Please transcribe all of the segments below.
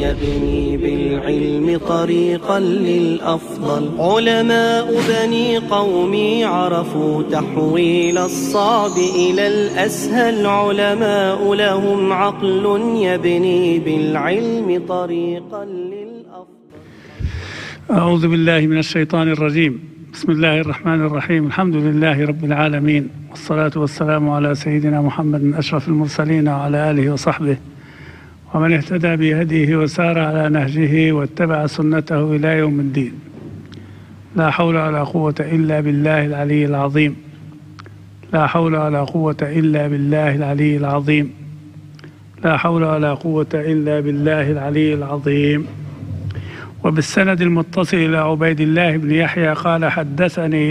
يبني بالعلم طريقا للأفضل. علماء بني قومي عرفوا تحويل الصعب إلى الأسهل. علماء لهم عقل يبني بالعلم طريقا للأفضل. أعوذ بالله من الشيطان الرجيم. بسم الله الرحمن الرحيم. الحمد لله رب العالمين، والصلاة والسلام على سيدنا محمد أشرف المرسلين وعلى آله وصحبه ومن اهتدى بهديه وسار على نهجه واتبع سنته إلى يوم الدين. لا حول ولا قوة إلا بالله العلي العظيم. لا حول ولا قوة إلا بالله العلي العظيم. لا حول ولا قوة إلا بالله العلي العظيم. وبالسند المتصل إلى عبيد الله بن يحيى قال حدثني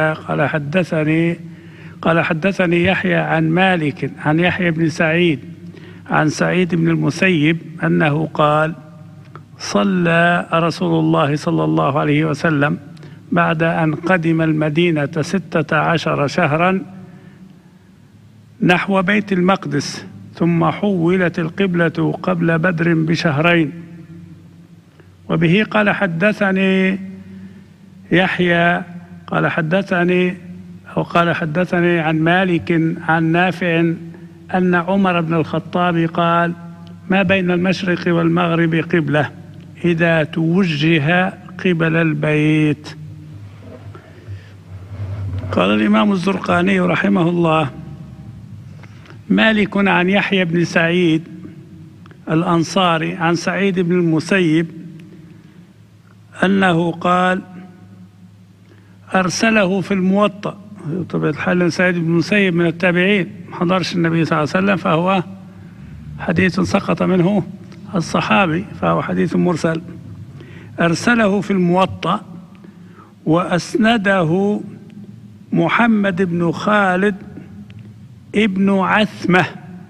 يحيى عن مالك عن يحيى بن سعيد عن سعيد بن المسيب أنه قال: صلى رسول الله صلى الله عليه وسلم بعد أن قدم المدينة 16 شهرا نحو بيت المقدس، ثم حولت القبلة قبل بدر بشهرين. وبه قال حدثني يحيى قال حدثني عن مالك عن نافع أن عمر بن الخطاب قال: ما بين المشرق والمغرب قبلة إذا توجه قبل البيت. قال الإمام الزرقاني رحمه الله: مالك عن يحيى بن سعيد الأنصاري عن سعيد بن المسيب أنه قال أرسله في الموطأ. طبعا الحال سعيد بن المسيب من التابعين، ما حضرش النبي صلى الله عليه وسلم، فهو حديث سقط منه الصحابي، فهو حديث مرسل. أرسله في الموطأ وأسنده محمد بن خالد ابن عثمة.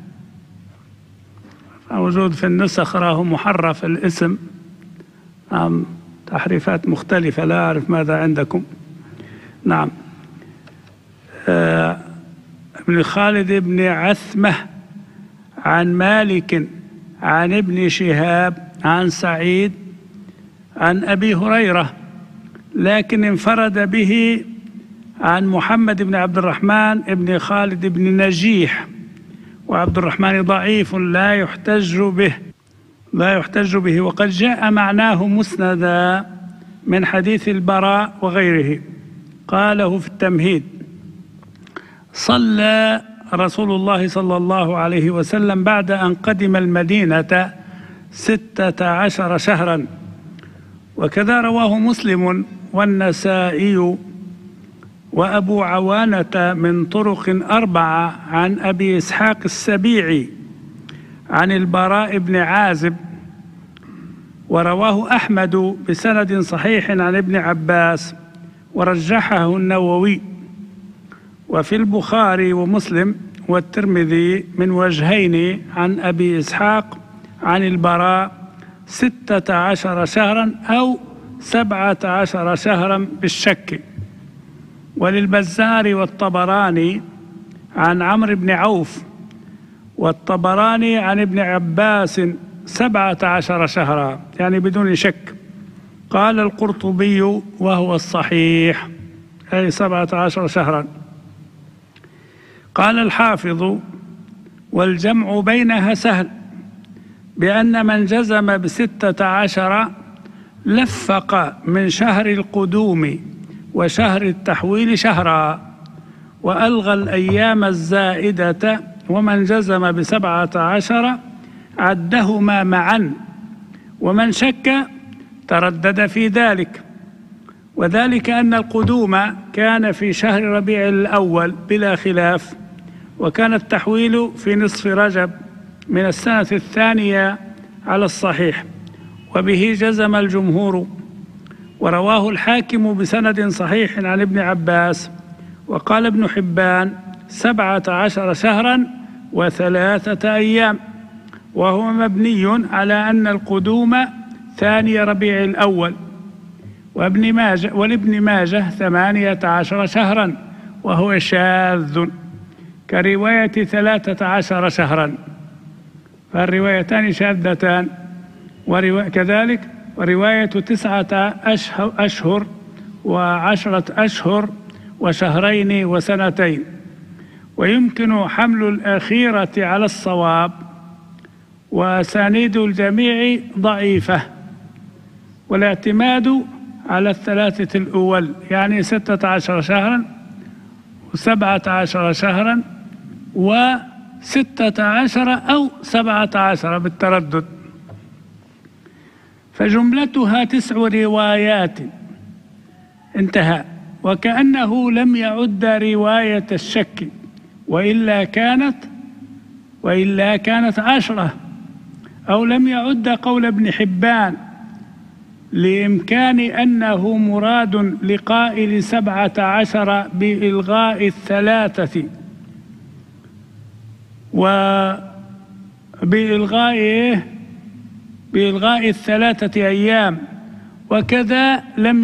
موجود في النسخ راه محرف الاسم، تحريفات مختلفة، لا أعرف ماذا عندكم. نعم، ابن خالد ابن عثمة عن مالك عن ابن شهاب عن سعيد عن أبي هريرة، لكن انفرد به عن محمد بن عبد الرحمن ابن خالد بن نجيح، وعبد الرحمن ضعيف لا يحتج به، وقد جاء معناه مسندا من حديث البراء وغيره. قاله في التمهيد: صلى رسول الله صلى الله عليه وسلم بعد أن قدم المدينة 16 شهرا. وكذا رواه مسلم والنسائي وأبو عوانة من طرق 4 عن أبي إسحاق السبيعي عن البراء بن عازب، ورواه أحمد بسند صحيح عن ابن عباس ورجحه النووي. وفي البخاري ومسلم والترمذي من وجهين عن أبي إسحاق عن البراء 16 شهرا أو 17 شهرا بالشك. وللبزار والطبراني عن عمرو بن عوف والطبراني عن ابن عباس 17 شهرا، يعني بدون شك. قال القرطبي وهو الصحيح، أي 17 شهرا. قال الحافظ: والجمع بينها سهل، بأن من جزم ب16 لفق من شهر القدوم وشهر التحويل شهرا، وألغى الأيام الزائدة، ومن جزم ب17 عدهما معا، ومن شك تردد في ذلك. وذلك أن القدوم كان في شهر ربيع الأول بلا خلاف، وكان التحويل في نصف رجب من السنة الثانية على الصحيح، وبه جزم الجمهور. ورواه الحاكم بسند صحيح عن ابن عباس. وقال ابن حبان 17 شهرا و3 أيام، وهو مبني على أن القدوم ثاني ربيع الأول. ولابن ماجه 18 شهرا، وهو شاذ كرواية 13 شهرا، فالروايتان شاذتان. كذلك ورواية 9 أشهر و10 أشهر وشهرين وسنتين. ويمكن حمل الأخيرة على الصواب، وأسانيد الجميع ضعيفة، والاعتماد على الثلاثة الأول، يعني 16 شهرا و17 شهرا و16 أو 17 بالتردد. فجملتها 9 روايات، انتهى. وكأنه لم يعد رواية الشك، وإلا كانت 10، أو لم يعد قول ابن حبان، لإمكان أنه مراد لقائل 17 بإلغاء الثلاثة بإلغاء الثلاثة أيام. وكذا لم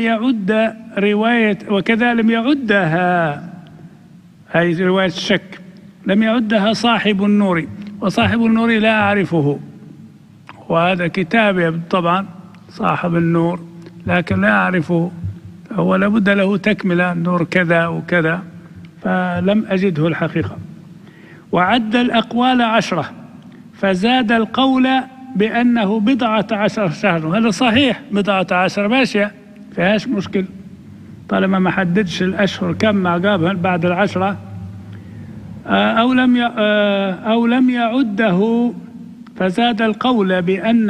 يعدها هذه رواية الشك، لم يعدها صاحب النور، وصاحب النور لا أعرفه، وهذا كتابي طبعا صاحب النور، لكن لا أعرفه، هو لابد له تكملة، النور كذا وكذا، فلم أجده الحقيقة. وعد الأقوال 10، فزاد القول بأنه 14 شهر، وهذا صحيح، 14 ماشية فيهاش مشكل، طالما ما حددش الأشهر كم مع قابها بعد 10. أو لم يعده، فزاد القول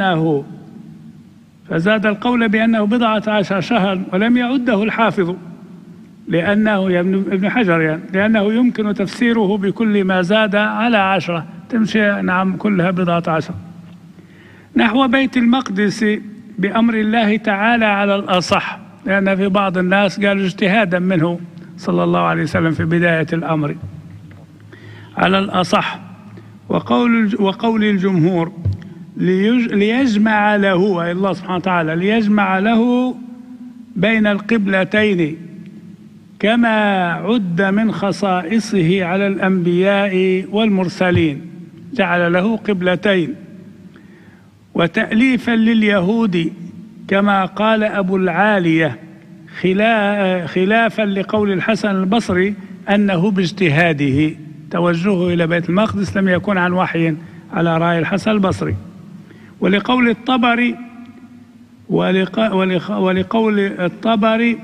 بأنه 14 شهرا، ولم يعده الحافظ، لأنه ابن حجر يعني، لأنه يمكن تفسيره بكل ما زاد على 10 تمشي، نعم، كلها 14. نحو بيت المقدس بأمر الله تعالى على الأصح، لأن في بعض الناس قالوا اجتهادا منه صلى الله عليه وسلم في بداية الأمر، على الأصح. وقول الجمهور ليجمع له، أي الله سبحانه وتعالى، ليجمع له بين القبلتين، كما عد من خصائصه على الأنبياء والمرسلين، جعل له قبلتين. وتأليفا لليهود، كما قال أبو العالية، خلافا لقول الحسن البصري أنه باجتهاده، توجهه إلى بيت المقدس لم يكن عن وحي على رأي الحسن البصري. ولقول الطبري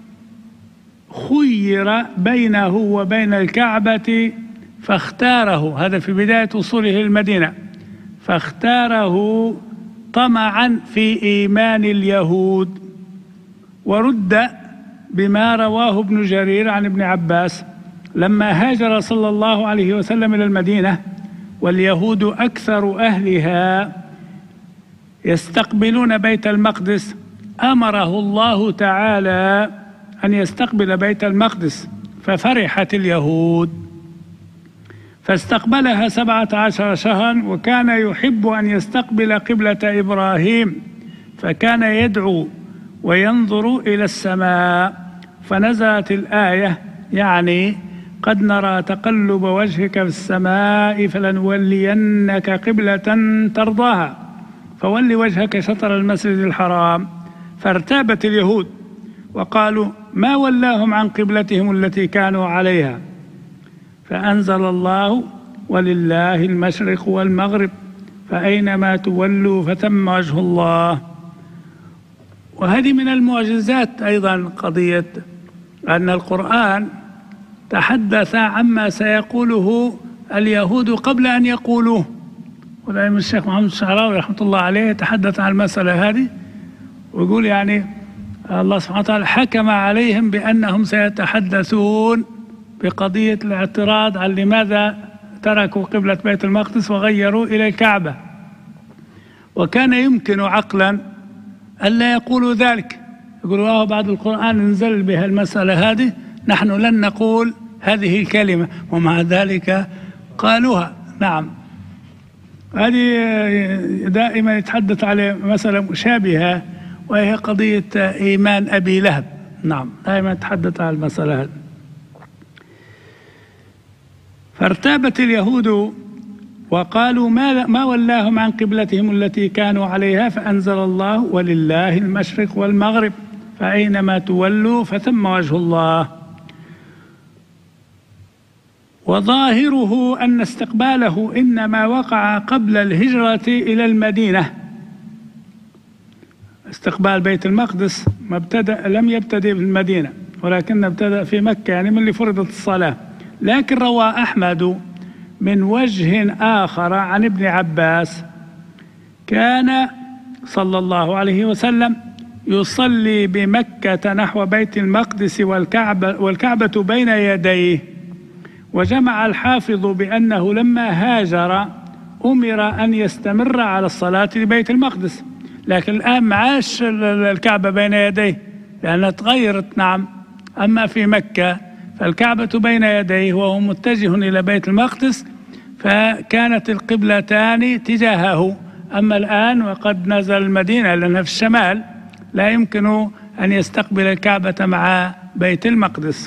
خير بينه وبين الكعبة فاختاره، هذا في بداية وصوله المدينة، فاختاره طمعا في إيمان اليهود. ورد بما رواه ابن جرير عن ابن عباس لما هاجر صلى الله عليه وسلم إلى المدينة واليهود أكثر أهلها يستقبلون بيت المقدس، أمره الله تعالى أن يستقبل بيت المقدس، ففرحت اليهود فاستقبلها 17 شهرا. وكان يحب أن يستقبل قبلة إبراهيم، فكان يدعو وينظر إلى السماء، فنزلت الآية، يعني قد نرى تقلب وجهك في السماء فلنولينك قبلة ترضاها فول وجهك شطر المسجد الحرام. فارتابت اليهود وقالوا ما ولاهم عن قبلتهم التي كانوا عليها، فأنزل الله ولله المشرق والمغرب فأينما تولوا فثم وجه الله. وهذه من المعجزات أيضا قضية أن القرآن تحدث عما سيقوله اليهود قبل أن يقولوه. والإمام الشيخ محمد الشعراوي رحمة الله عليه تحدث عن المسألة هذه، ويقول يعني الله سبحانه وتعالى حكم عليهم بأنهم سيتحدثون بقضية الاعتراض عن لماذا تركوا قبلة بيت المقدس وغيروا إلى الكعبة، وكان يمكن عقلا ألا يقولوا ذلك، يقولوا بعد القرآن انزل بها المسألة هذه، نحن لن نقول هذه الكلمة، ومع ذلك قالوها. نعم، هذه دائما يتحدث على مسألة مشابهة، وهي قضية إيمان أبي لهب. نعم، دائما يتحدث على المسألة هذه. فارتابت اليهود وقالوا ما ولاهم عن قبلتهم التي كانوا عليها، فأنزل الله ولله المشرق والمغرب فأينما تولوا فثم وجه الله. وظاهره أن استقباله إنما وقع قبل الهجرة إلى المدينة. استقبال بيت المقدس لم يبتدئ في المدينة، ولكن ابتدأ في مكة، يعني من اللي فرضت الصلاة. لكن روى أحمد من وجه آخر عن ابن عباس كان صلى الله عليه وسلم يصلي بمكة نحو بيت المقدس والكعبة بين يديه. وجمع الحافظ بأنه لما هاجر أمر أن يستمر على الصلاة لبيت المقدس، لكن الآن معاش الكعبة بين يديه لأنها تغيرت. نعم، أما في مكة فالكعبة بين يديه وهو متجه إلى بيت المقدس، فكانت القبلتان تجاهه. أما الآن وقد نزل المدينة لأنها في الشمال، لا يمكن أن يستقبل الكعبة مع بيت المقدس.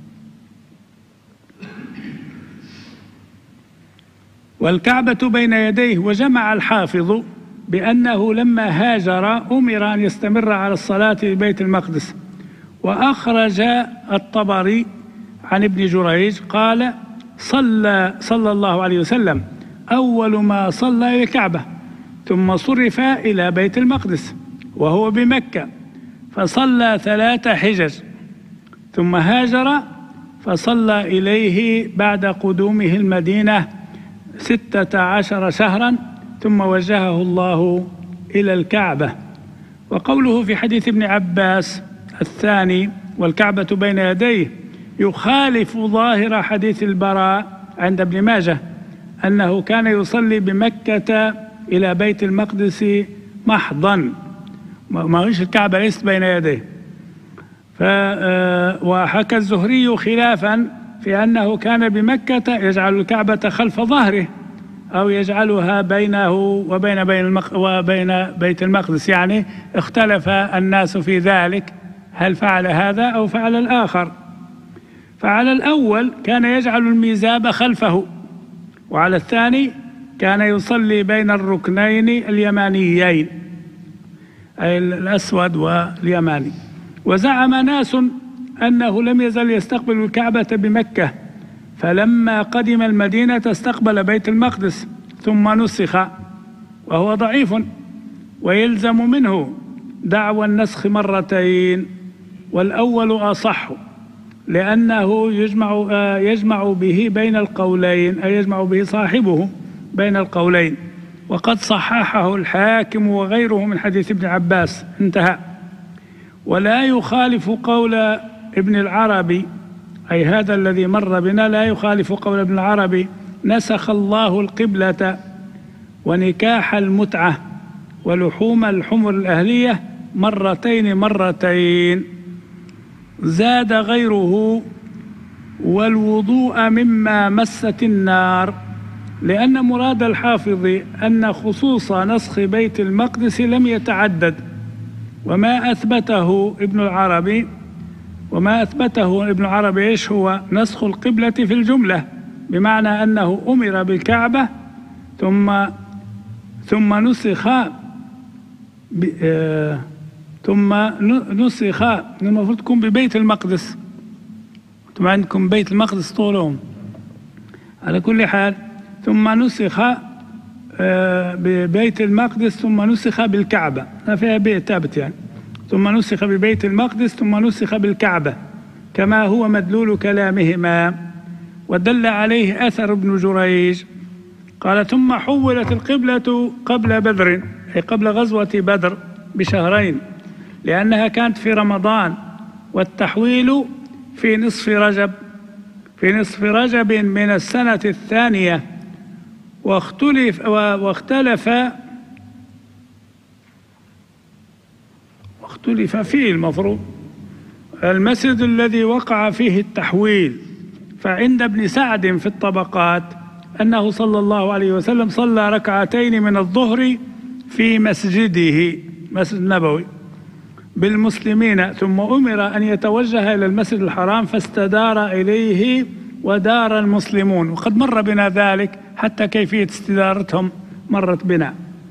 والكعبة بين يديه. وجمع الحافظ بأنه لما هاجر أمر أن يستمر على الصلاة لبيت المقدس. وأخرج الطبري عن ابن جريج قال: صلى الله عليه وسلم أول ما صلى إلى الكعبة، ثم صرف إلى بيت المقدس وهو بمكة، فصلى 3 حجج، ثم هاجر فصلى إليه بعد قدومه المدينة 16 شهرا، ثم وجهه الله إلى الكعبة. وقوله في حديث ابن عباس الثاني والكعبة بين يديه يخالف ظاهر حديث البراء عند ابن ماجه أنه كان يصلي بمكة إلى بيت المقدس محضا، ما هوش الكعبة ليست بين يديه. وحكى الزهري خلافا في أنه كان بمكة يجعل الكعبة خلف ظهره أو يجعلها بينه وبين بيت المقدس، يعني اختلف الناس في ذلك، هل فعل هذا أو فعل الآخر. فعلى الأول كان يجعل الميزاب خلفه، وعلى الثاني كان يصلي بين الركنين اليمانيين، أي الأسود واليماني. وزعم ناس أنه لم يزل يستقبل الكعبة بمكة، فلما قدم المدينة استقبل بيت المقدس ثم نسخ، وهو ضعيف، ويلزم منه دعوى النسخ مرتين، والأول أصح لأنه يجمع به بين القولين، أي يجمع به صاحبه بين القولين، وقد صححه الحاكم وغيره من حديث ابن عباس، انتهى. ولا يخالف قول ابن العربي، أي هذا الذي مر بنا لا يخالف قول ابن العربي: نسخ الله القبلة ونكاح المتعة ولحوم الحمر الأهلية مرتين. زاد غيره: والوضوء مما مست النار، لأن مراد الحافظ أن خصوص نسخ بيت المقدس لم يتعدد، وما أثبته ابن العربي إيش هو؟ نسخ القبلة في الجملة، بمعنى أنه أمر بالكعبة ثم نسخ المفروض تكون ببيت المقدس. انتم عندكم بيت المقدس طولهم، على كل حال ثم نسخ ببيت المقدس ثم نسخ بالكعبة، ما فيها بيت ثابت يعني، ثم نسخ ببيت المقدس ثم نسخ بالكعبة كما هو مدلول كلامهما. ودل عليه أثر ابن جريج قال: ثم حولت القبلة قبل بدر، أي قبل غزوة بدر ب2 لأنها كانت في رمضان، والتحويل في نصف رجب من السنة الثانية. واختلف فيه المفروض المسجد الذي وقع فيه التحويل. فعند ابن سعد في الطبقات أنه صلى الله عليه وسلم صلى 2 ركعتين من الظهر في مسجده، مسجد النبوي، بالمسلمين، ثم أمر أن يتوجه إلى المسجد الحرام فاستدار إليه ودار المسلمون. وقد مر بنا ذلك حتى كيفية استدارتهم مرت بنا.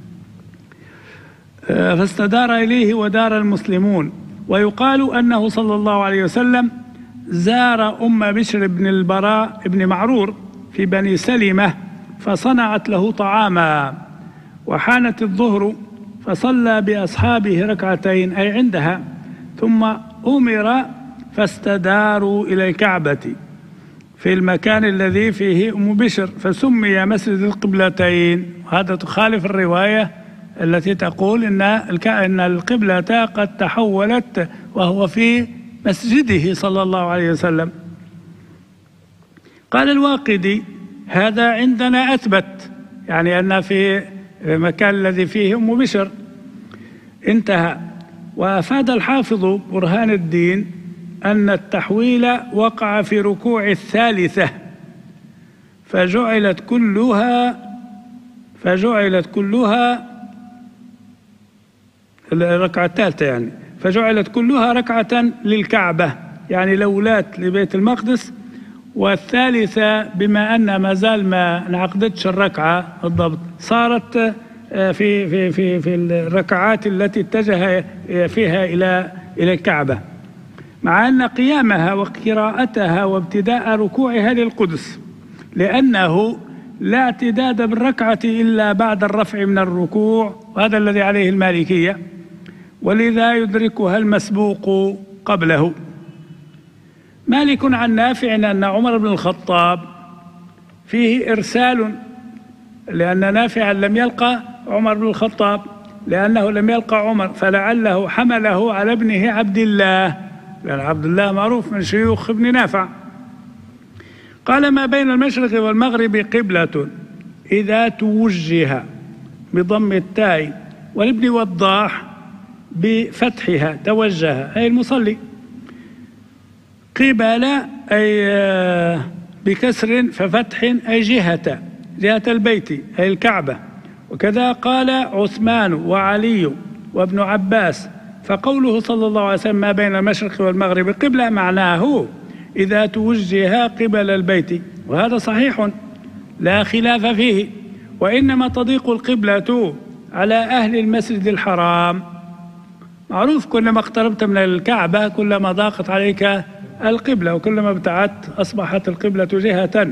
فاستدار إليه ودار المسلمون. ويقال أنه صلى الله عليه وسلم زار أم بشر بن البراء بن معرور في بني سلمة فصنعت له طعاما، وحانت الظهر فصلى بأصحابه ركعتين أي عندها، ثم أمر فاستداروا إلى الكعبة في المكان الذي فيه أم بشر فسمي مسجد القبلتين. هذا تخالف الرواية التي تقول إن القبلة قد تحولت وهو في مسجده صلى الله عليه وسلم. قال الواقدي: هذا عندنا أثبت، يعني أن في المكان الذي فيه أم بشر. انتهى. وأفاد الحافظ برهان الدين أن التحويل وقع في ركوع الثالثة فجعلت كلها الركعة الثالثة، يعني فجعلت كلها ركعة للكعبة، يعني الأولات لبيت المقدس، والثالثة بما أن ما زال ما انعقدتش الركعة بالضبط صارت في الركعات التي اتجه فيها إلى الكعبة، مع أن قيامها وقراءتها وابتداء ركوعها للقدس، لأنه لا اعتداد بالركعة إلا بعد الرفع من الركوع، وهذا الذي عليه المالكية، ولذا يدركها المسبوق قبله. مالك عن نافع أن عمر بن الخطاب فيه إرسال، لأن نافعا لم يلقى عمر بن الخطاب لأنه لم يلقى عمر، فلعله حمله على ابنه عبد الله، لأن عبد الله معروف من شيوخ ابن نافع. قال: ما بين المشرق والمغرب قبلة إذا توجه بضم التاء، والابن وضاح بفتحها توجه أي المصلي، قبل أي بكسر ففتح أي جهة البيت أي الكعبة. وكذا قال عثمان وعلي وابن عباس. فقوله صلى الله عليه وسلم: ما بين المشرق والمغرب قبلة، معناه إذا توجه قبل البيت، وهذا صحيح لا خلاف فيه. وإنما تضيق القبلة على أهل المسجد الحرام، معروف كلما اقتربت من الكعبة كلما ضاقت عليك القبلة، وكلما ابتعدت أصبحت القبلة جهة.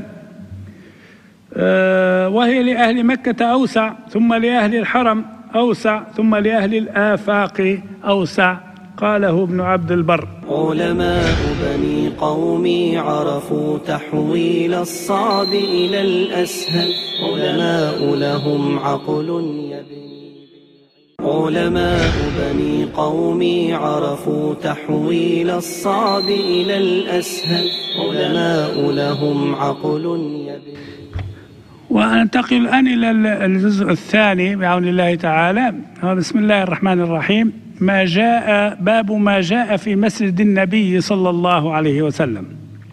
وهي لأهل مكة أوسع، ثم لأهل الحرم أوسع، ثم لأهل الآفاق أوسع. قاله ابن عبد البر. علماء بني قومي عرفوا تحويل الصعب إلى الأسهل، علماء لهم عقل يبني. علماء بني قومي عرفوا تحويل الصعب إلى الأسهل، علماء لهم عقل يبني. وأنتقل الآن إلى الجزء الثاني بعون الله تعالى. بسم الله الرحمن الرحيم. باب ما جاء في مسجد النبي صلى الله عليه وسلم.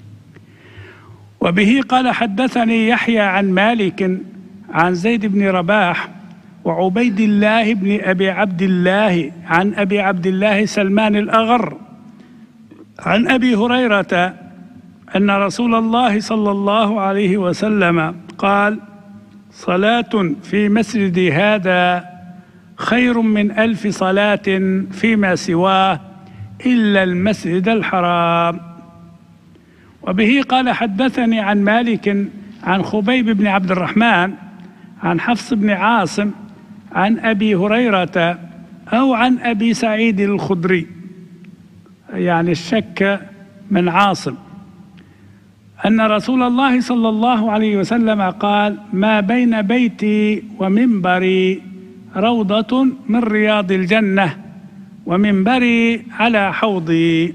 وبه قال: حدثني يحيى عن مالك عن زيد بن رباح وعبيد الله بن أبي عبد الله عن أبي عبد الله سلمان الأغر عن أبي هريرة أن رسول الله صلى الله عليه وسلم قال: صلاة في مسجدي هذا خير من 1000 صلاة فيما سواه إلا المسجد الحرام. وبه قال: حدثني عن مالك عن خبيب بن عبد الرحمن عن حفص بن عاصم عن أبي هريرة أو عن أبي سعيد الخدري، يعني الشك من عاصم، أن رسول الله صلى الله عليه وسلم قال: ما بين بيتي ومنبري روضة من رياض الجنة، ومنبري على حوضي.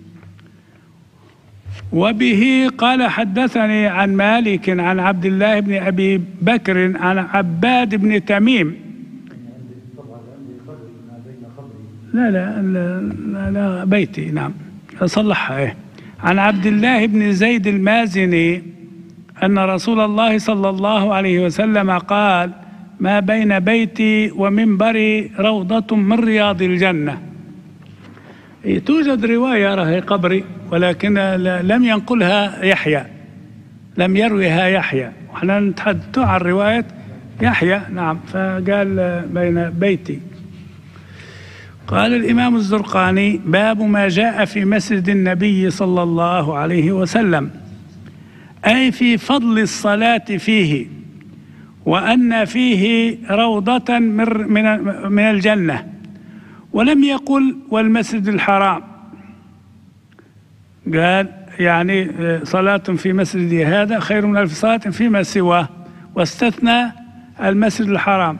وبه قال: حدثني عن مالك عن عبد الله بن أبي بكر عن عباد بن تميم. لا بيتي، نعم صلحها. عن عبد الله بن زيد المازني أن رسول الله صلى الله عليه وسلم قال: ما بين بيتي ومنبري روضة من رياض الجنة. توجد رواية رهي قبري، ولكن لم ينقلها يحيى، لم يرويها يحيى، وإحنا نتحدث عن رواية يحيى. نعم. فقال بين بيتي. قال الإمام الزرقاني: باب ما جاء في مسجد النبي صلى الله عليه وسلم، أي في فضل الصلاة فيه، وأن فيه روضة من الجنة، ولم يقل والمسجد الحرام، قال يعني صلاة في مسجد هذا خير من 1000 صلاة فيما سواه، واستثنى المسجد الحرام،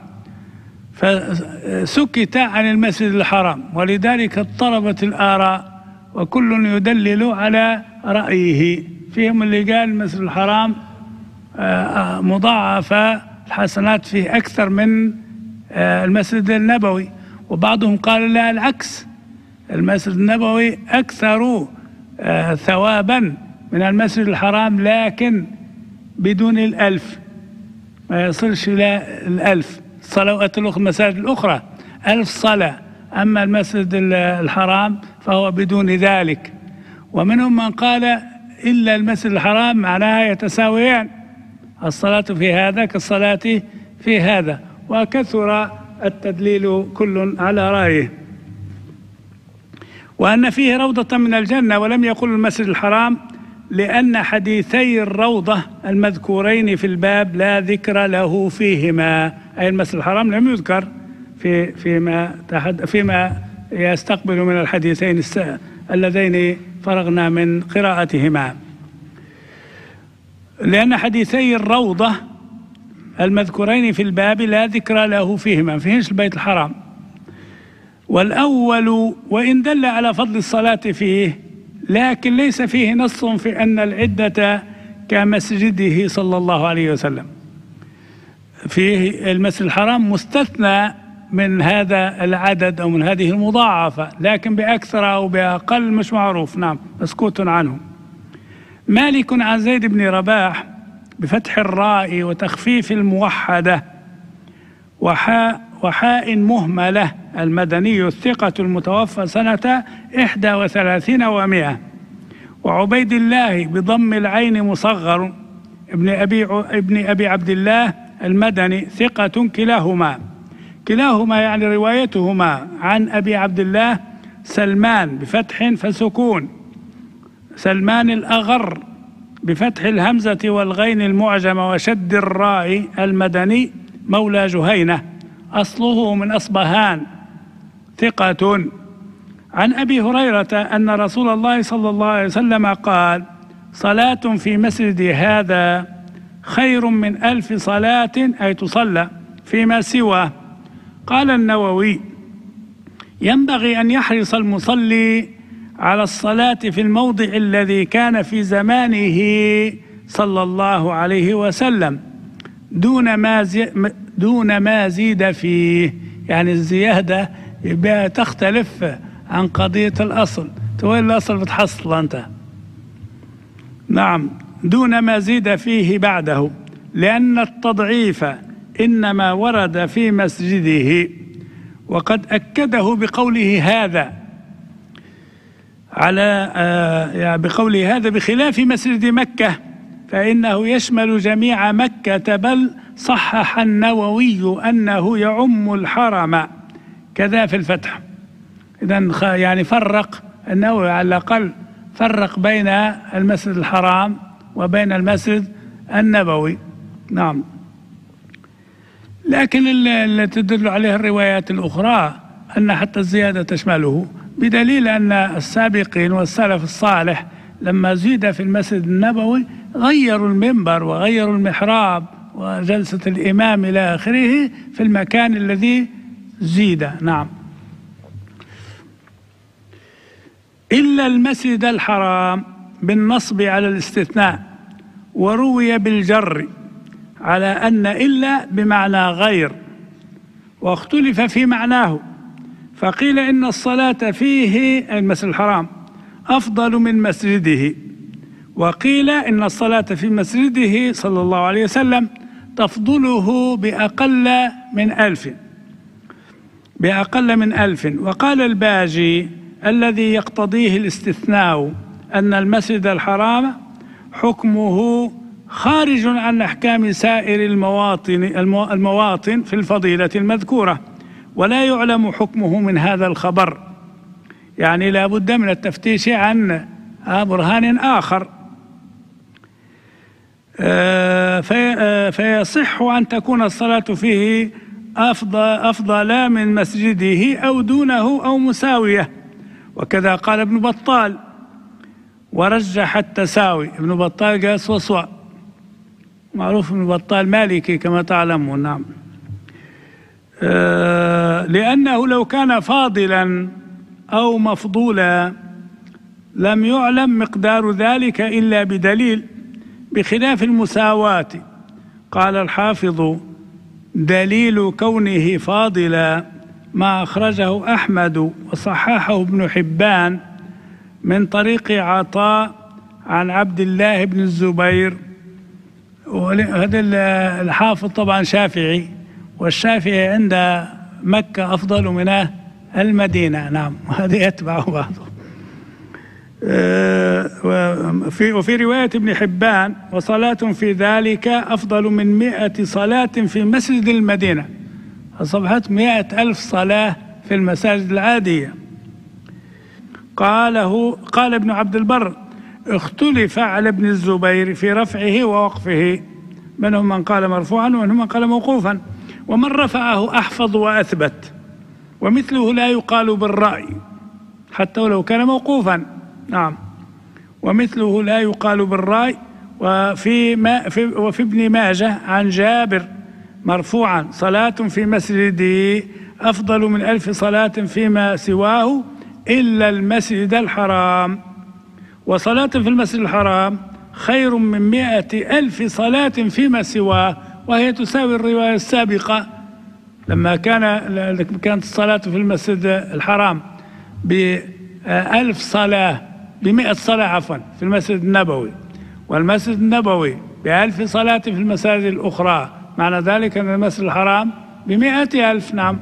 فسكت عن المسجد الحرام، ولذلك اضطربت الآراء وكل يدلل على رأيه. فيهم اللي قال المسجد الحرام مضاعفة الحسنات فيه أكثر من المسجد النبوي، وبعضهم قال لا العكس، المسجد النبوي أكثر ثوابا من المسجد الحرام، لكن بدون 1000، ما يصلش إلى 1000 الصلوات المساجد الأخرى 1000 صلاة، أما المسجد الحرام فهو بدون ذلك. ومنهم من قال إلا المسجد الحرام معناها يتساويان، الصلاة في هذا كالصلاة في هذا، وكثر التدليل كل على رأيه. وأن فيه روضة من الجنة، ولم يقل المسجد الحرام لأن حديثي الروضة المذكورين في الباب لا ذكر له فيهما، أي المسجد الحرام لم يذكر فيما يستقبل من الحديثين اللذين فرغنا من قراءتهما، لأن حديثي الروضة المذكورين في الباب لا ذكر له فيهما، فيهش البيت الحرام. والأول وإن دل على فضل الصلاة فيه، لكن ليس فيه نص في أن العدة كمسجده صلى الله عليه وسلم، فيه المسجد الحرام مستثنى من هذا العدد أو من هذه المضاعفة، لكن بأكثر أو بأقل مش معروف. نعم، مسكوت عنه. مالك عن زيد بن رباح بفتح الراء وتخفيف الموحدة وحاء مهملة، المدني الثقة المتوفى سنة 31 و100. وعبيد الله بضم العين مصغر ابن أبي عبد الله المدني ثقة كلاهما يعني روايتهما عن أبي عبد الله سلمان بفتح فسكون، سلمان الأغر بفتح الهمزة والغين المعجمة وشد الراء، المدني مولى جهينة أصله من أصبهان ثقة. عن أبي هريرة أن رسول الله صلى الله عليه وسلم قال: صلاة في مسجد هذا خير من 1000 صلاة، أي تصلى فيما سواه. قال النووي: ينبغي أن يحرص المصلي على الصلاة في الموضع الذي كان في زمانه صلى الله عليه وسلم دون ما زيد فيه، يعني الزيادة تختلف عن قضية الأصل، وين الأصل بتحصل أنت؟ نعم، دون ما زيد فيه بعده، لأن التضعيف إنما ورد في مسجده، وقد أكده بقوله هذا بقوله هذا بخلاف مسجد مكة، فإنه يشمل جميع مكة، بل صحح النووي أنه يعم الحرم، كذا في الفتح. إذن يعني فرق النووي على الأقل، فرق بين المسجد الحرام وبين المسجد النبوي. نعم، لكن اللي تدل عليه الروايات الأخرى أن حتى الزيادة تشمله، بدليل أن السابقين والسلف الصالح لما زيد في المسجد النبوي غيروا المنبر وغيروا المحراب وجلسة الإمام إلى آخره في المكان الذي زيد. نعم. إلا المسجد الحرام بالنصب على الاستثناء، وروي بالجر على أن إلا بمعنى غير، واختلف في معناه، فقيل إن الصلاة فيه المسجد الحرام أفضل من مسجده، وقيل إن الصلاة في مسجده صلى الله عليه وسلم تفضله بأقل من 1000. وقال الباجي الذي يقتضيه الاستثناء أن المسجد الحرام حكمه خارج عن أحكام سائر المواطن في الفضيلة المذكورة، ولا يعلم حكمه من هذا الخبر، يعني لا بد من التفتيش عن برهان آخر. فيصح أن تكون الصلاة فيه أفضل من مسجده أو دونه أو مساوية، وكذا قال ابن بطال ورجح التساوي. ابن بطال قاس وصوى، معروف ابن بطال مالكي كما تعلمون. نعم. لأنه لو كان فاضلا أو مفضولا لم يعلم مقدار ذلك إلا بدليل، بخلاف المساواة. قال الحافظ: دليل كونه فاضلا ما أخرجه أحمد وصححه ابن حبان من طريق عطاء عن عبد الله بن الزبير. هذا الحافظ طبعا شافعي، والشافعي عند مكة أفضل من المدينة. نعم، وهذا يتبع بعضه. وفي رواية ابن حبان: وصلاة في ذلك أفضل من 100 صلاة في مسجد المدينة. أصبحت 100,000 صلاة في المساجد العادية. قال ابن عبد البر: اختلف على ابن الزبير في رفعه ووقفه، منهم من قال مرفوعا ومنهم من قال موقوفا، ومن رفعه أحفظ وأثبت، ومثله لا يقال بالرأي حتى ولو كان موقوفا. نعم، ومثله لا يقال بالرأي. وفي ابن ماجه عن جابر مرفوعا: صلاة في مسجدي أفضل من 1000 صلاة فيما سواه إلا المسجد الحرام، وصلاة في المسجد الحرام خير من 100,000 صلاة فيما سواه، وهي تساوي الرواية السابقة لما كانت الصلاة في المسجد الحرام ب1000 صلاة، ب100 صلاة عفوا في المسجد النبوي، والمسجد النبوي ب1000 صلاة في المساجد الأخرى، معنى ذلك أن المسجد الحرام ب100,000. نعم.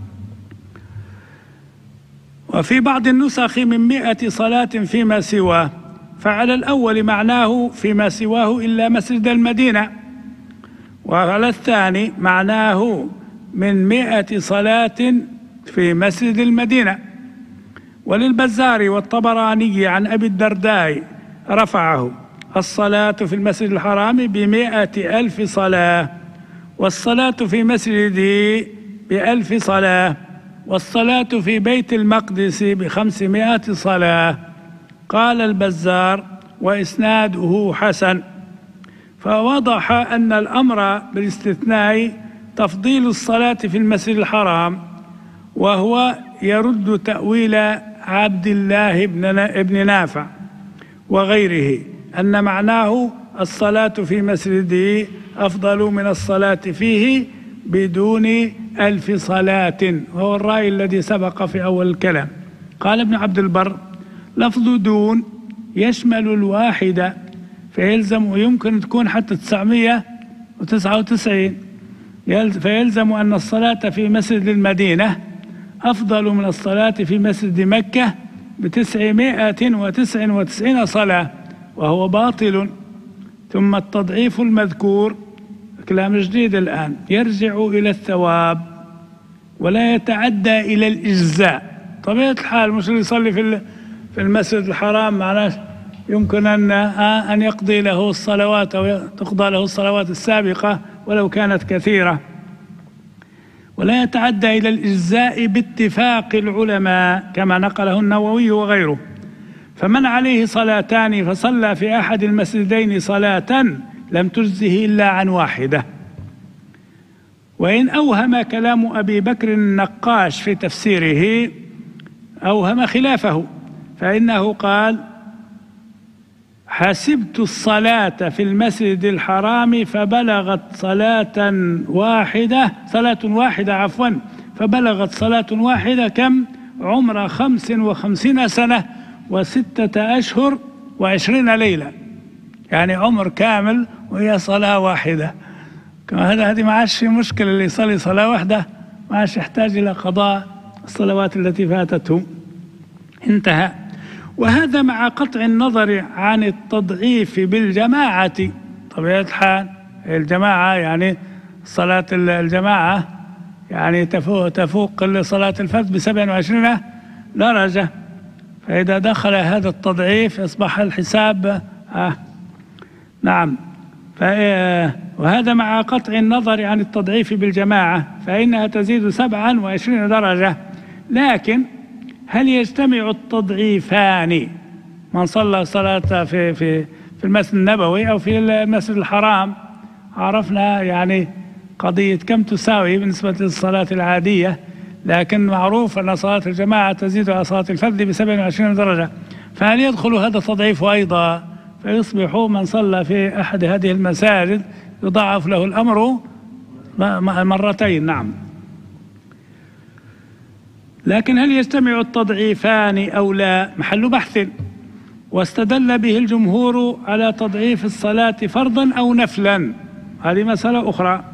وفي بعض النسخ من 100 صلاة فيما سواه، فعلى الأول معناه فيما سواه إلا مسجد المدينة، وعلى الثاني معناه من 100 صلاة في مسجد المدينة. وللبزار والطبراني عن أبي الدرداء رفعه: الصلاة في المسجد الحرام ب100,000 صلاة، والصلاة في مسجدي ب1000 صلاة، والصلاة في بيت المقدس ب500 صلاة. قال البزار: وإسناده حسن. فوضح أن الأمر بالاستثناء تفضيل الصلاة في المسجد الحرام، وهو يرد تأويل عبد الله بن نافع وغيره أن معناه الصلاة في مسجده أفضل من الصلاة فيه بدون 1000 صلاة، وهو الرأي الذي سبق في أول الكلام. قال ابن عبد البر: لفظ دون يشمل الواحدة، فيلزم، ويمكن تكون حتى 999، فيلزم أن الصلاة في مسجد المدينة أفضل من الصلاة في مسجد مكة ب999 صلاة، وهو باطل. ثم التضعيف المذكور كلام جديد الآن يرجع إلى الثواب ولا يتعدى إلى الإجزاء. طبيعة الحال مش اللي يصلي في المسجد الحرام معناه يمكن أن يقضي له الصلوات أو تقضى له الصلوات السابقة ولو كانت كثيرة، ولا يتعدى إلى الإجزاء باتفاق العلماء كما نقله النووي وغيره. فمن عليه صلاتان فصلى في أحد المسجدين صلاة لم تجزه إلا عن واحدة. وإن أوهم كلام أبي بكر النقاش في تفسيره أوهم خلافه، فإنه قال: حسبت الصلاة في المسجد الحرام فبلغت صلاة واحدة فبلغت صلاة واحدة كم؟ عمر 55 سنة و6 أشهر و20 ليلة، يعني عمر كامل وهي صلاة واحدة. هذه ما عادش في مشكلة، اللي يصلي صلاة واحدة ما عادش يحتاج إلى قضاء الصلوات التي فاتته، انتهى. وهذا مع قطع النظر عن التضعيف بالجماعة. طبيعة الحال الجماعة يعني صلاة الجماعة يعني تفوق صلاة الفرد ب27 درجة، فإذا دخل هذا التضعيف يصبح الحساب نعم. وهذا مع قطع النظر عن التضعيف بالجماعة فإنها تزيد 27 درجة. لكن هل يجتمع التضعيفان؟ من صلى صلاة في المسجد النبوي أو في المسجد الحرام، عرفنا يعني قضية كم تساوي بالنسبة للصلاة العادية، لكن معروف أن صلاة الجماعة تزيد على صلاة الفرد ب27 درجة. فهل يدخل هذا التضعيف أيضا فيصبح من صلى في أحد هذه المساجد يضاعف له الأمر مرتين؟ نعم. لكن هل يجتمع التضعيفان أو لا محل بحث، واستدل به الجمهور على تضعيف الصلاة فرضا أو نفلا، هذه مسألة أخرى،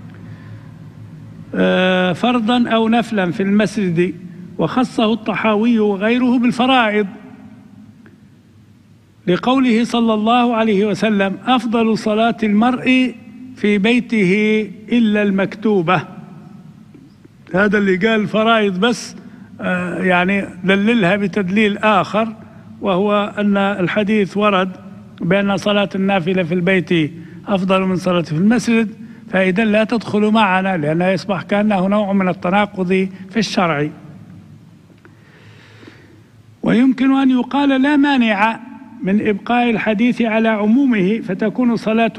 فرضا أو نفلا في المسجد، وخصه الطحاوي وغيره بالفرائض لقوله صلى الله عليه وسلم: أفضل صلاة المرء في بيته إلا المكتوبة. هذا اللي قال الفرائض بس يعني دللها بتدليل آخر، وهو أن الحديث ورد بأن صلاة النافلة في البيت أفضل من صلاة في المسجد، فإذا لا تدخل معنا لأنها يصبح كأنه نوع من التناقض في الشرع. ويمكن أن يقال لا مانع من إبقاء الحديث على عمومه، فتكون صلاة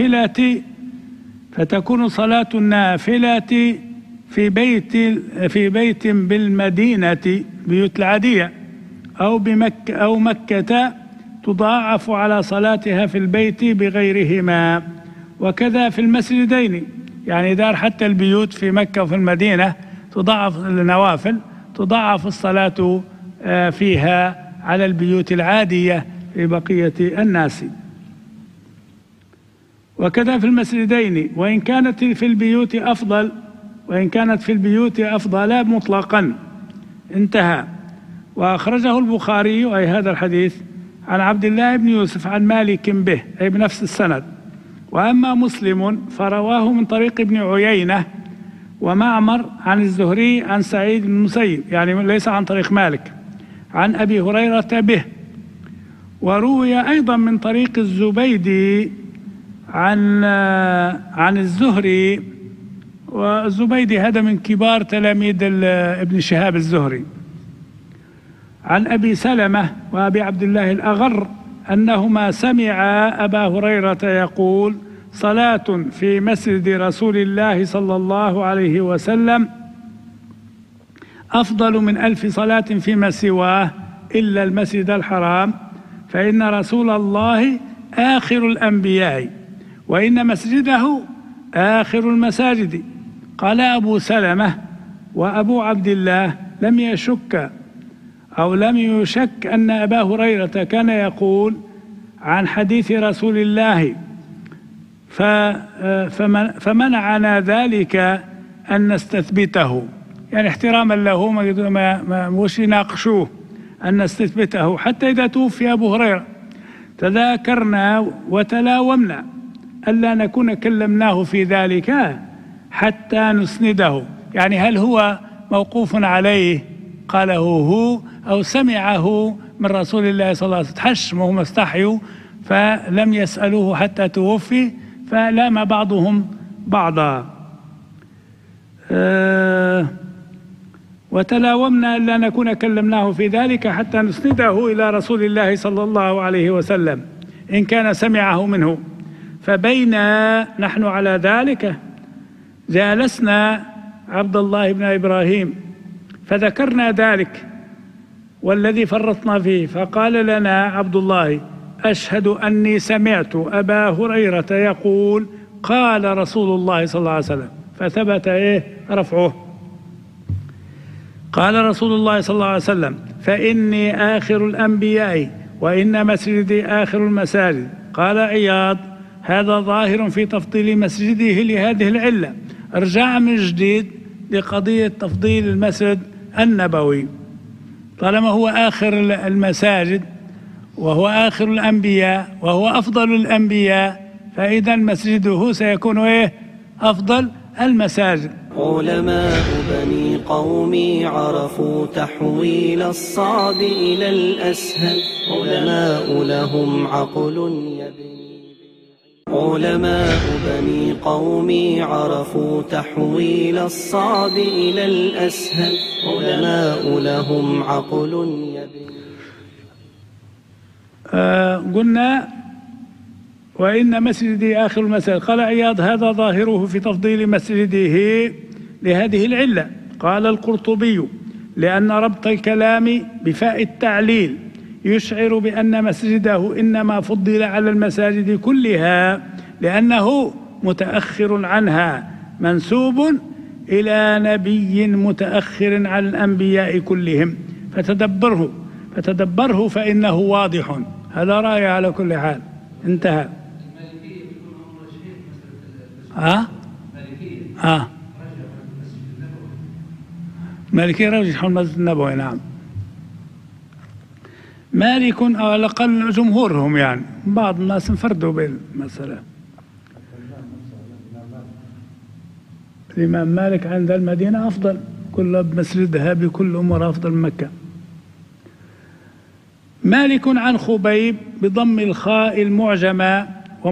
النافلة في بيت بالمدينة بيوت العادية أو مكة تضاعف على صلاتها في البيت بغيرهما، وكذا في المسجدين، يعني دار حتى البيوت في مكة وفي المدينة تضاعف النوافل، تضاعف الصلاة فيها على البيوت العادية في بقية الناس. وكذا في المسجدين وإن كانت في البيوت أفضل مطلقا. انتهى. وأخرجه البخاري أي هذا الحديث عن عبد الله بن يوسف عن مالك به أي بنفس السند. وأما مسلم فرواه من طريق ابن عيينة ومعمر عن الزهري عن سعيد بن المسيب، يعني ليس عن طريق مالك، عن أبي هريرة به. وروي أيضا من طريق الزبيدي عن الزهري، والزبيدي هذا من كبار تلاميذ ابن شهاب الزهري، عن أبي سلمة وأبي عبد الله الأغر أنهما سمعا أبا هريرة يقول: صلاة في مسجد رسول الله صلى الله عليه وسلم أفضل من 1000 صلاة فيما سواه إلا المسجد الحرام، فإن رسول الله آخر الأنبياء وإن مسجده آخر المساجد. قال أبو سلمة وأبو عبد الله لم يشك أن أبا هريرة كان يقول عن حديث رسول الله، فمنعنا ذلك أن نستثبته، يعني احتراما له ما مش يناقشوه، أن نستثبته حتى إذا توفي أبو هريرة تذاكرنا وتلاومنا ألا نكون كلمناه في ذلك حتى نسنده، يعني هل هو موقوف عليه قاله هو أو سمعه من رسول الله صلى الله عليه وسلم. تحشموا استحيوا فلم يسألوه حتى توفي، فلام بعضهم بعضا. وتلاومنا ألا نكون كلمناه في ذلك حتى نسنده إلى رسول الله صلى الله عليه وسلم إن كان سمعه منه. فبينا نحن على ذلك جالسنا عبد الله بن إبراهيم فذكرنا ذلك والذي فرطنا فيه، فقال لنا عبد الله: أشهد أني سمعت أبا هريرة يقول قال رسول الله صلى الله عليه وسلم، فثبت رفعه. قال رسول الله صلى الله عليه وسلم: فإني آخر الأنبياء وإن مسجدي آخر المساجد. قال عياض: هذا ظاهر في تفضيل مسجده لهذه العلة. رجع من جديد لقضية تفضيل المسجد النبوي، طالما هو آخر المساجد وهو آخر الأنبياء وهو أفضل الأنبياء، فإذا مسجده سيكون إيه؟ أفضل المساجد. علماء بني قومي عرفوا تحويل الصعب إلى الأسهل، علماء لهم عقل يبني. علماء بني قومي عرفوا تحويل الصعب إلى الأسهل، علماء لهم عقل يبني. قلنا وإن مسجدي آخر المساجد. قال عياض هذا ظاهره في تفضيل مسجده لهذه العلة. قال القرطبي لأن ربط الكلام بفاء التعليل يشعر بأن مسجده إنما فضل على المساجد كلها لأنه متأخر عنها منسوب إلى نبي متأخر عن الأنبياء كلهم، فتدبره فإنه واضح. هذا رأي على كل حال. انتهى. مالكي رجح المسجد النبوي. نعم. مالك أو على الأقل جمهورهم، يعني بعض الناس انفردوا بالمسألة. الإمام مالك عند المدينة أفضل، كل مسجدها بكل أمور أفضل من مكة. مالك عن خبيب بضم الخاء المعجمة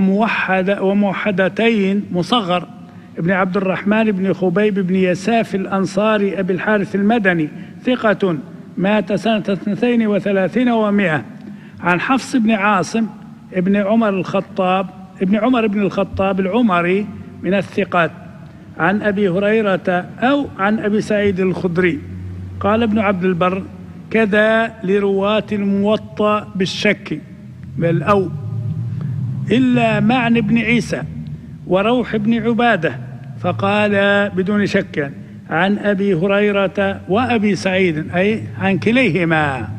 وموحدتين مصغر ابن عبد الرحمن بن خبيب بن يساف الأنصاري أبي الحارث المدني ثقة مات سنة 32 و100. عن حفص بن عاصم ابن عمر بن الخطاب العمري من الثقات. عن أبي هريرة أو عن أبي سعيد الخدري. قال ابن عبد البر كذا لرواة الموطأ بالشك بالأو إلا معن بن عيسى وروح بن عبادة، فقال بدون شك عن أبي هريرة وأبي سعيد، أي عن كليهما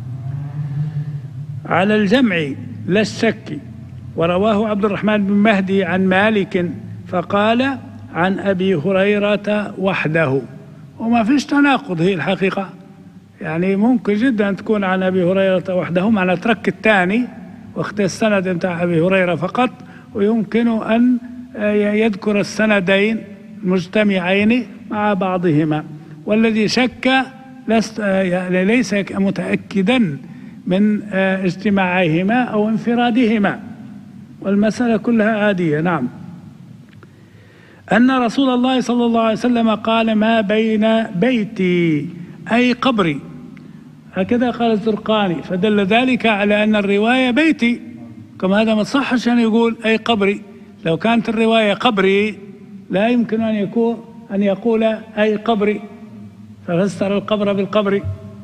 على الجمع لا الشك. ورواه عبد الرحمن بن مهدي عن مالك فقال عن أبي هريرة وحده. وما فيش تناقض، هي الحقيقة يعني ممكن جدا تكون عن أبي هريرة وحده، معنى ترك الثاني واخذ السند بتاع أبي هريرة فقط، ويمكن أن يذكر السندين مجتمعين مع بعضهما. والذي شك ليس متأكدا من اجتماعهما أو انفرادهما، والمسألة كلها عادية. نعم. أن رسول الله صلى الله عليه وسلم قال ما بين بيتي أي قبري، هكذا قال الزرقاني، فدل ذلك على أن الرواية بيتي، كما هذا ما صحش أن يقول أي قبري. لو كانت الرواية قبري لا يمكن أن يقول أي قبري، ففسر القبر بالقبر.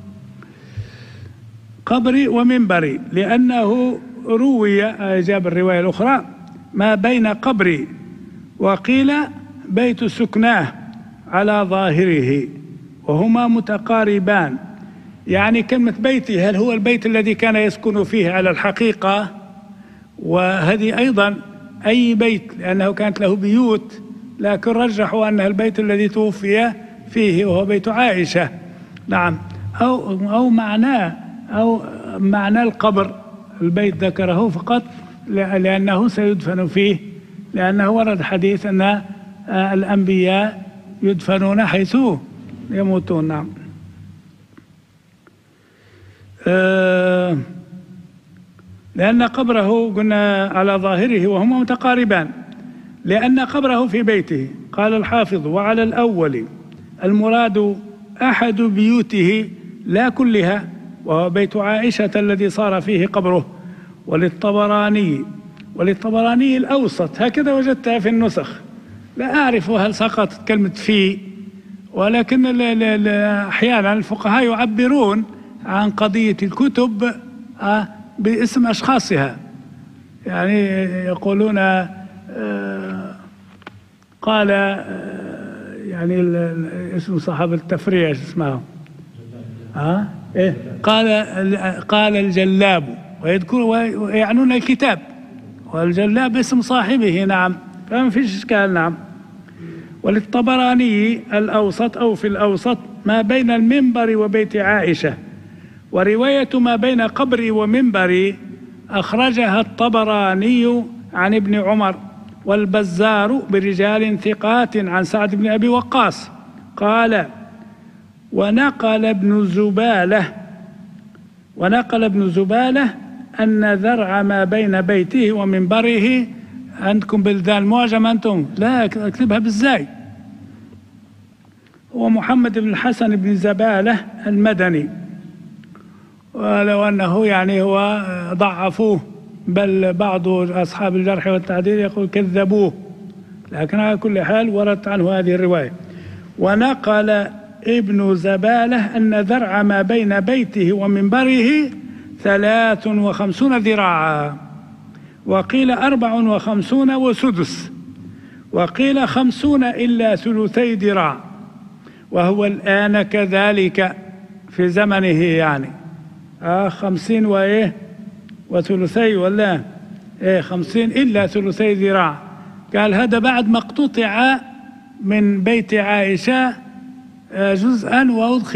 قبري ومنبري، لأنه روي جاب الرواية الأخرى ما بين قبري، وقيل بيت سكناه على ظاهره، وهما متقاربان. يعني كلمة بيتي هل هو البيت الذي كان يسكن فيه على الحقيقة؟ وهذه أيضا أي بيت، لأنه كانت له بيوت، لكن رجحوا أنها البيت الذي توفي فيه وهو بيت عائشة. نعم. أو معنى القبر، البيت ذكره فقط لأنه سيدفن فيه، لأنه ورد حديث أن الأنبياء يدفنون حيث يموتون. نعم. لأن قبره قلنا على ظاهره وهما متقاربان، لأن قبره في بيته. قال الحافظ وعلى الأول المراد أحد بيوته لا كلها، وهو بيت عائشة الذي صار فيه قبره. وللطبراني الأوسط، هكذا وجدتها في النسخ، لا أعرف هل سقطت كلمة في، ولكن أحيانا الفقهاء يعبرون عن قضية الكتب باسم أشخاصها، يعني يقولون قال يعني اسم صاحب التفريع اسمه قال الجلاب، ويذكر ويعنون الكتاب، والجلاب اسم صاحبه. نعم. فما فيش إشكال. نعم. وللطبراني الأوسط أو في الأوسط ما بين المنبر وبيت عائشة. ورواية ما بين قبري ومنبري أخرجها الطبراني عن ابن عمر، والبزار برجال ثقات عن سعد بن أبي وقاص قال: ونقل ابن زبالة أن ذرع ما بين بيته ومنبره. عندكم بلدان معجم أنتم؟ لا، اكتبها بالزاي. هو محمد بن الحسن بن زبالة المدني، ولو أنه يعني هو ضعفوه، بل بعض أصحاب الجرح والتعديل يقول كذبوه، لكن على كل حال وردت عنه هذه الرواية. ونقل ابن زبالة أن ذرع ما بين بيته ومنبره 53 ذراعا، وقيل 54 وسدس، وقيل 50 إلا 2 ذراع، وهو الآن كذلك في زمنه، يعني 50 وثلثي، ولا 50 إلا 2 ذراع. قال هذا بعد ما اقتطع من بيت عائشة جزءا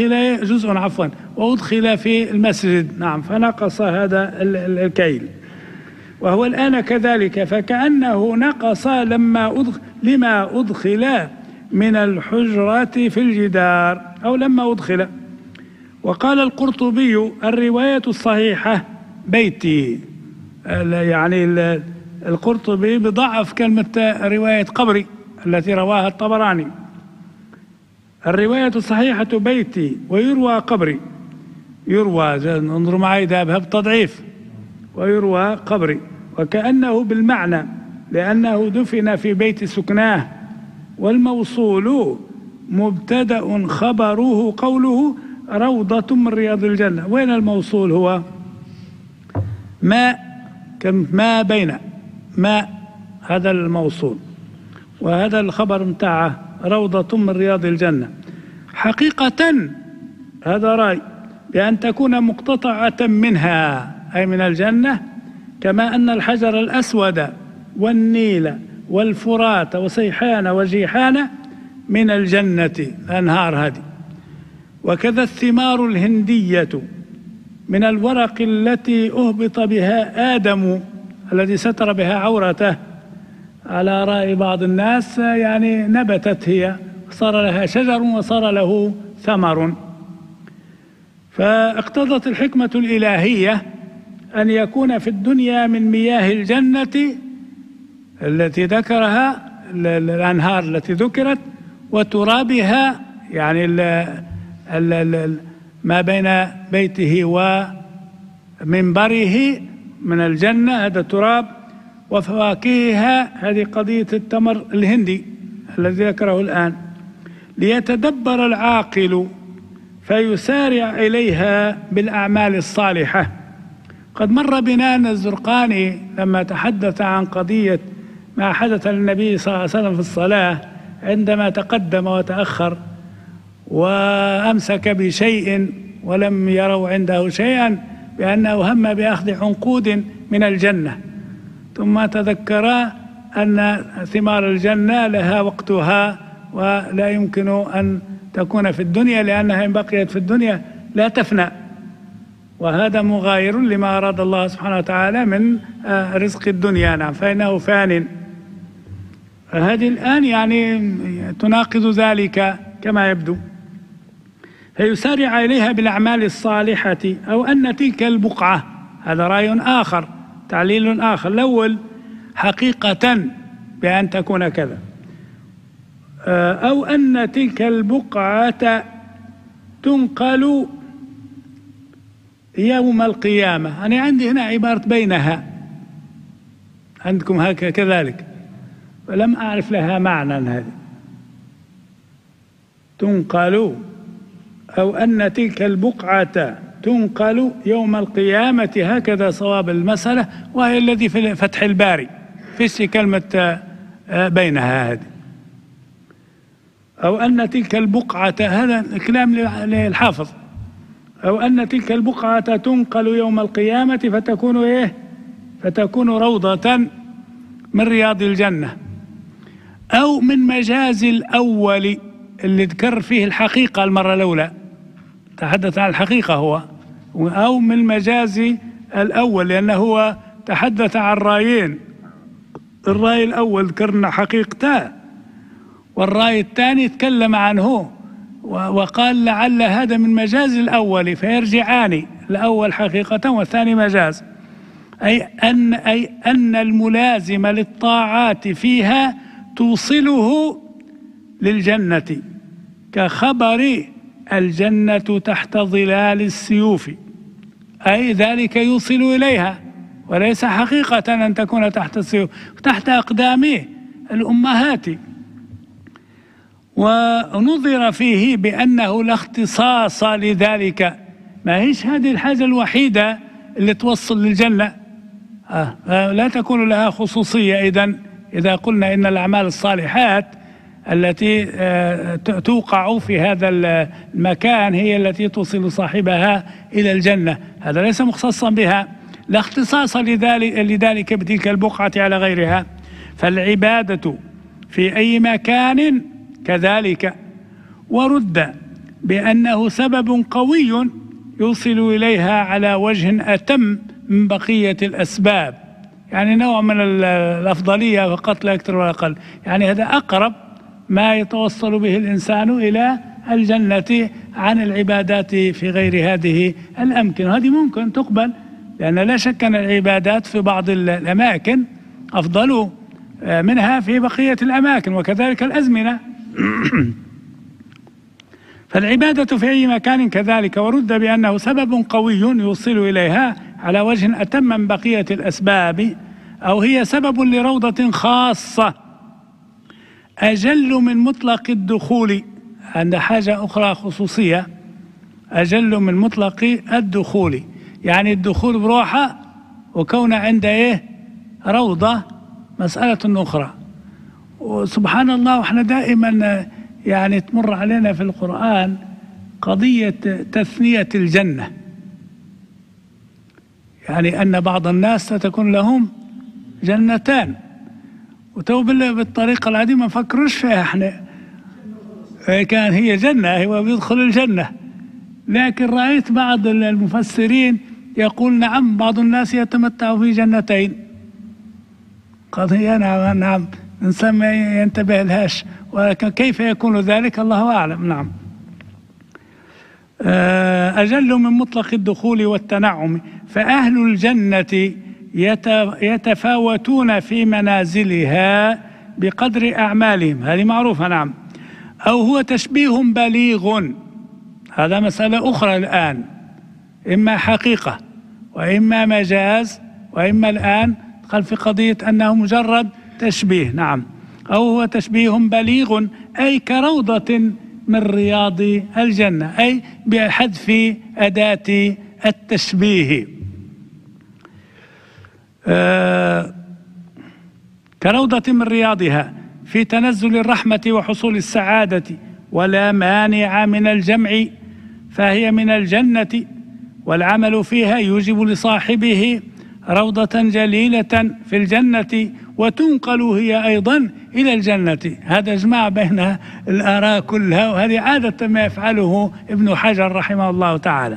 وأدخل في المسجد، نعم، فنقص هذا الكيل، وهو الآن كذلك، فكأنه نقص لما أدخل من الحجرة في الجدار، أو لما أدخل. وقال القرطبي: الرواية الصحيحة بيتي، يعني القرطبي بضعف كلمة رواية قبري التي رواها الطبراني. الرواية الصحيحة بيتي ويروى قبري، يروى، انظروا معي ذهبها بالتضعيف، ويروى قبري، وكأنه بالمعنى، لأنه دفن في بيت سكناه. والموصول مبتدأ خبره قوله روضة من رياض الجنة. وين الموصول؟ هو ما بين ماء، هذا الموصول، وهذا الخبر متاعه روضة من رياض الجنة. حقيقة هذا رأي بأن تكون مقتطعة منها، أي من الجنة، كما أن الحجر الأسود والنيل والفرات وسيحان وجيحان من الجنة، الأنهار هذه. وكذا الثمار الهندية من الورق التي أهبط بها آدم الذي ستر بها عورته، على رأي بعض الناس، يعني نبتت هي، صار لها شجر وصار له ثمر. فاقتضت الحكمة الإلهية أن يكون في الدنيا من مياه الجنة التي ذكرها، الأنهار التي ذكرت، وترابها، يعني ما بين بيته ومنبره من الجنة، هذا تراب، وفواكهها، هذه قضية التمر الهندي الذي ذكره الآن، ليتدبر العاقل فيسارع إليها بالأعمال الصالحة. قد مر بنا أن الزرقاني لما تحدث عن قضية ما حدث للنبي صلى الله عليه وسلم في الصلاة، عندما تقدم وتأخر وأمسك بشيء ولم يروا عنده شيئا، بأنه هم بأخذ عنقود من الجنة، ثم تذكر أن ثمار الجنة لها وقتها ولا يمكن أن تكون في الدنيا، لأنها إن بقيت في الدنيا لا تفنى، وهذا مغاير لما أراد الله سبحانه وتعالى من رزق الدنيا، نعم، فإنه فان. هذه الآن يعني تناقض ذلك كما يبدو. فيسارع إليها بالأعمال الصالحة، أو أن تلك البقعة، هذا رأي آخر، تعليل آخر. الأول حقيقة بأن تكون كذا، أو أن تلك البقعة تنقل يوم القيامة. أنا عندي هنا عبارة بينها، عندكم هكذا كذلك، ولم أعرف لها معنى هذه. تنقل، أو أن تلك البقعة تنقل يوم القيامة، هكذا صواب المسألة، وهي الذي في فتح الباري في كلمة بينها هذه. أو أن تلك البقعة، هذا كلام للحافظ، أو أن تلك البقعة تنقل يوم القيامة فتكون فتكون روضة من رياض الجنة، أو من مجاز الأول اللي ذكر فيه الحقيقة المرة الأولى، تحدث عن الحقيقة هو، أو من مجاز الأول، لأنه هو تحدث عن رايين، الرأي الأول ذكرنا حقيقته، والرأي الثاني تكلم عنه وقال لعل هذا من مجاز الأول فيرجعان، الأول حقيقة والثاني مجاز، أي أن الملازم للطاعات فيها توصله للجنة، كخبر الجنة تحت ظلال السيوف، أي ذلك يوصل إليها، وليس حقيقة أن تكون تحت السيوف، تحت أقدام الأمهات. ونظر فيه بأنه لا اختصاص لذلك، ما هيش هذه الحاجة الوحيدة اللي توصل للجنة، لا تكون لها خصوصية. إذا قلنا إن الأعمال الصالحات التي توقع في هذا المكان هي التي توصل صاحبها إلى الجنة، هذا ليس مختصا بها، لا اختصاص لذلك بتلك البقعة على غيرها. فالعبادة في أي مكان كذلك، ورد بأنه سبب قوي يوصل إليها على وجه أتم من بقية الأسباب، يعني نوع من الأفضلية فقط لا أكثر ولا أقل، يعني هذا أقرب ما يتوصل به الإنسان إلى الجنة عن العبادات في غير هذه الأمكنة. هذه ممكن تقبل، لأن لا شك أن العبادات في بعض الأماكن أفضل منها في بقية الأماكن، وكذلك الأزمنة. فالعبادة في أي مكان كذلك، ورد بأنه سبب قوي يوصل إليها على وجه أتم من بقية الأسباب، أو هي سبب لروضة خاصة أجل من مطلق الدخول، عند حاجة أخرى خصوصية، أجل من مطلق الدخول، يعني الدخول بروحه وكون عند روضة مسألة أخرى. وسبحان الله، وإحنا دائما يعني تمر علينا في القرآن قضية تثنية الجنة، يعني أن بعض الناس ستكون لهم جنتان، وتو بالطريقة العادية ما نفكرش فيها احنا، كان هي جنة هو بيدخل الجنة، لكن رأيت بعض المفسرين يقول نعم بعض الناس يتمتع في جنتين، قضية نعم الإنسان ما ينتبه لهاش، ولكن كيف يكون ذلك الله أعلم. نعم. أجل من مطلق الدخول والتنعم، فأهل الجنة يتفاوتون في منازلها بقدر أعمالهم، هذه معروفة. نعم. أو هو تشبيه بليغ، هذا مسألة أخرى الآن، إما حقيقة وإما مجاز، وإما الآن دخل في قضية أنه مجرد تشبيه. نعم. أو هو تشبيه بليغ، أي كروضة من رياض الجنة، أي بحذف أداة التشبيه. كروضة من رياضها في تنزل الرحمة وحصول السعادة، ولا مانع من الجمع، فهي من الجنة، والعمل فيها يوجب لصاحبه روضة جليلة في الجنة، وتنقل هي أيضا إلى الجنة. هذا إجماع بين الآراء كلها، وهذه عادة ما يفعله ابن حجر رحمه الله تعالى.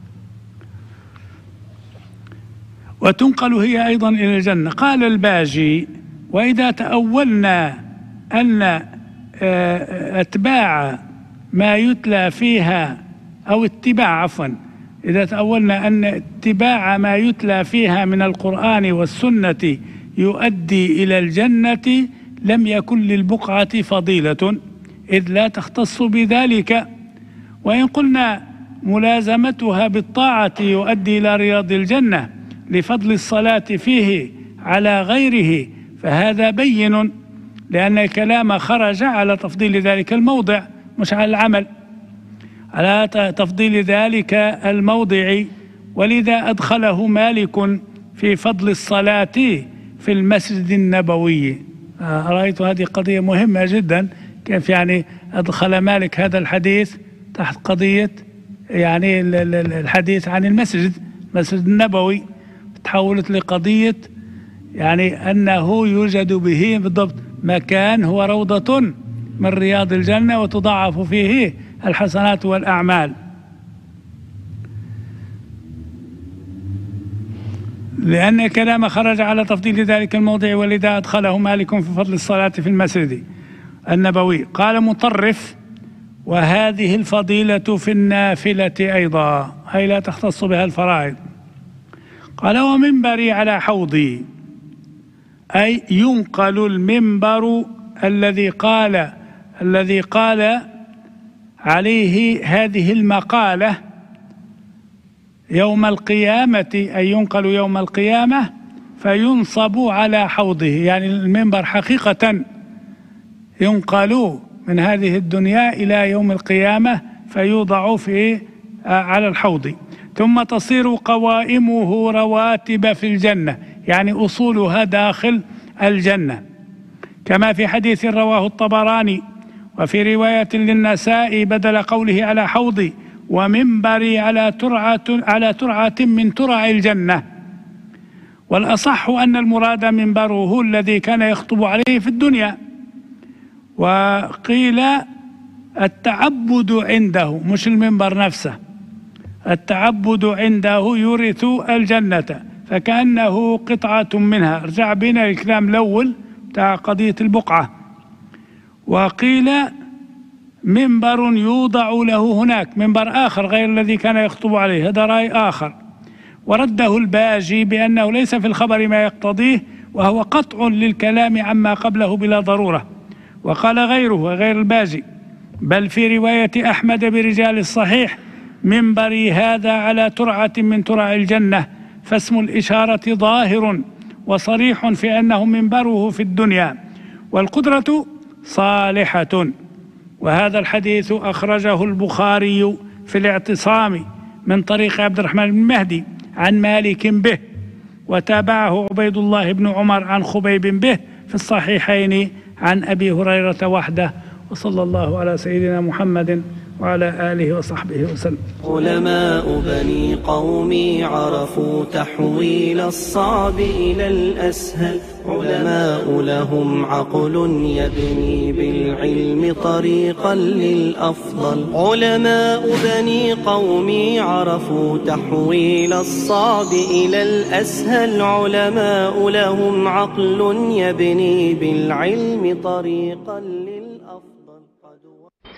وتنقل هي أيضا إلى الجنة. قال الباجي: وإذا تأولنا أن اتباع ما يتلى فيها، أو اتباع عفوا، إذا تأولنا أن اتباع ما يتلى فيها من القرآن والسنة يؤدي إلى الجنة، لم يكن للبقعة فضيلة، إذ لا تختص بذلك. وإن قلنا ملازمتها بالطاعة يؤدي إلى رياض الجنة لفضل الصلاة فيه على غيره، فهذا بين، لأن الكلام خرج على تفضيل ذلك الموضع مش على العمل، على تفضيل ذلك الموضع، ولذا أدخله مالك في فضل الصلاة في المسجد النبوي. رأيت هذه قضية مهمة جدا، كيف يعني أدخل مالك هذا الحديث تحت قضية يعني الحديث عن المسجد النبوي، تحولت لقضية يعني أنه يوجد به بالضبط مكان هو روضة من رياض الجنة، وتضاعف فيه الحسنات والأعمال. لأن كلام خرج على تفضيل ذلك الموضع، ولذا أدخله مالك في فضل الصلاة في المسجد النبوي. قال مطرف: وهذه الفضيلة في النافلة أيضا، أي لا تختص بها الفرائض. قال: ومنبري على حوضي، أي ينقل المنبر الذي قال عليه هذه المقالة يوم القيامة، أي ينقل يوم القيامة فينصب على حوضه، يعني المنبر حقيقة ينقل من هذه الدنيا إلى يوم القيامة فيوضع على الحوض، ثم تصير قوائمه رواتب في الجنة، يعني أصولها داخل الجنة، كما في حديث رواه الطبراني وفي رواية للنسائي بدل قوله على حوضي: ومنبري على ترعة من ترع الجنة. والأصح أن المراد منبره الذي كان يخطب عليه في الدنيا. وقيل التعبد عنده، مش المنبر نفسه، التعبد عنده يورث الجنة، فكأنه قطعة منها. رجع بنا الكلام الأول بتاع قضية البقعة. وقيل منبر يوضع له هناك، منبر آخر غير الذي كان يخطب عليه، هذا رأي آخر. ورده الباجي بأنه ليس في الخبر ما يقتضيه، وهو قطع للكلام عما قبله بلا ضرورة. وقال غيره غير الباجي: بل في رواية أحمد برجال الصحيح: منبري هذا على ترعة من ترع الجنة، فاسم الإشارة ظاهر وصريح في أنه منبره في الدنيا، والقدرة صالحة. وهذا الحديث أخرجه البخاري في الاعتصام من طريق عبد الرحمن بن مهدي عن مالك به، وتابعه عبيد الله بن عمر عن خبيب به في الصحيحين عن أبي هريرة وحده. وصلى الله على سيدنا محمد وعلى آله وصحبه وسلم. علماء بني قومي عرفوا تحويل الصعب إلى الأسهل، علماء لهم عقل يبني بالعلم طريقا للأفضل. علماء بني قومي عرفوا تحويل الصعب إلى الأسهل، علماء لهم عقل يبني بالعلم طريقا للأفضل.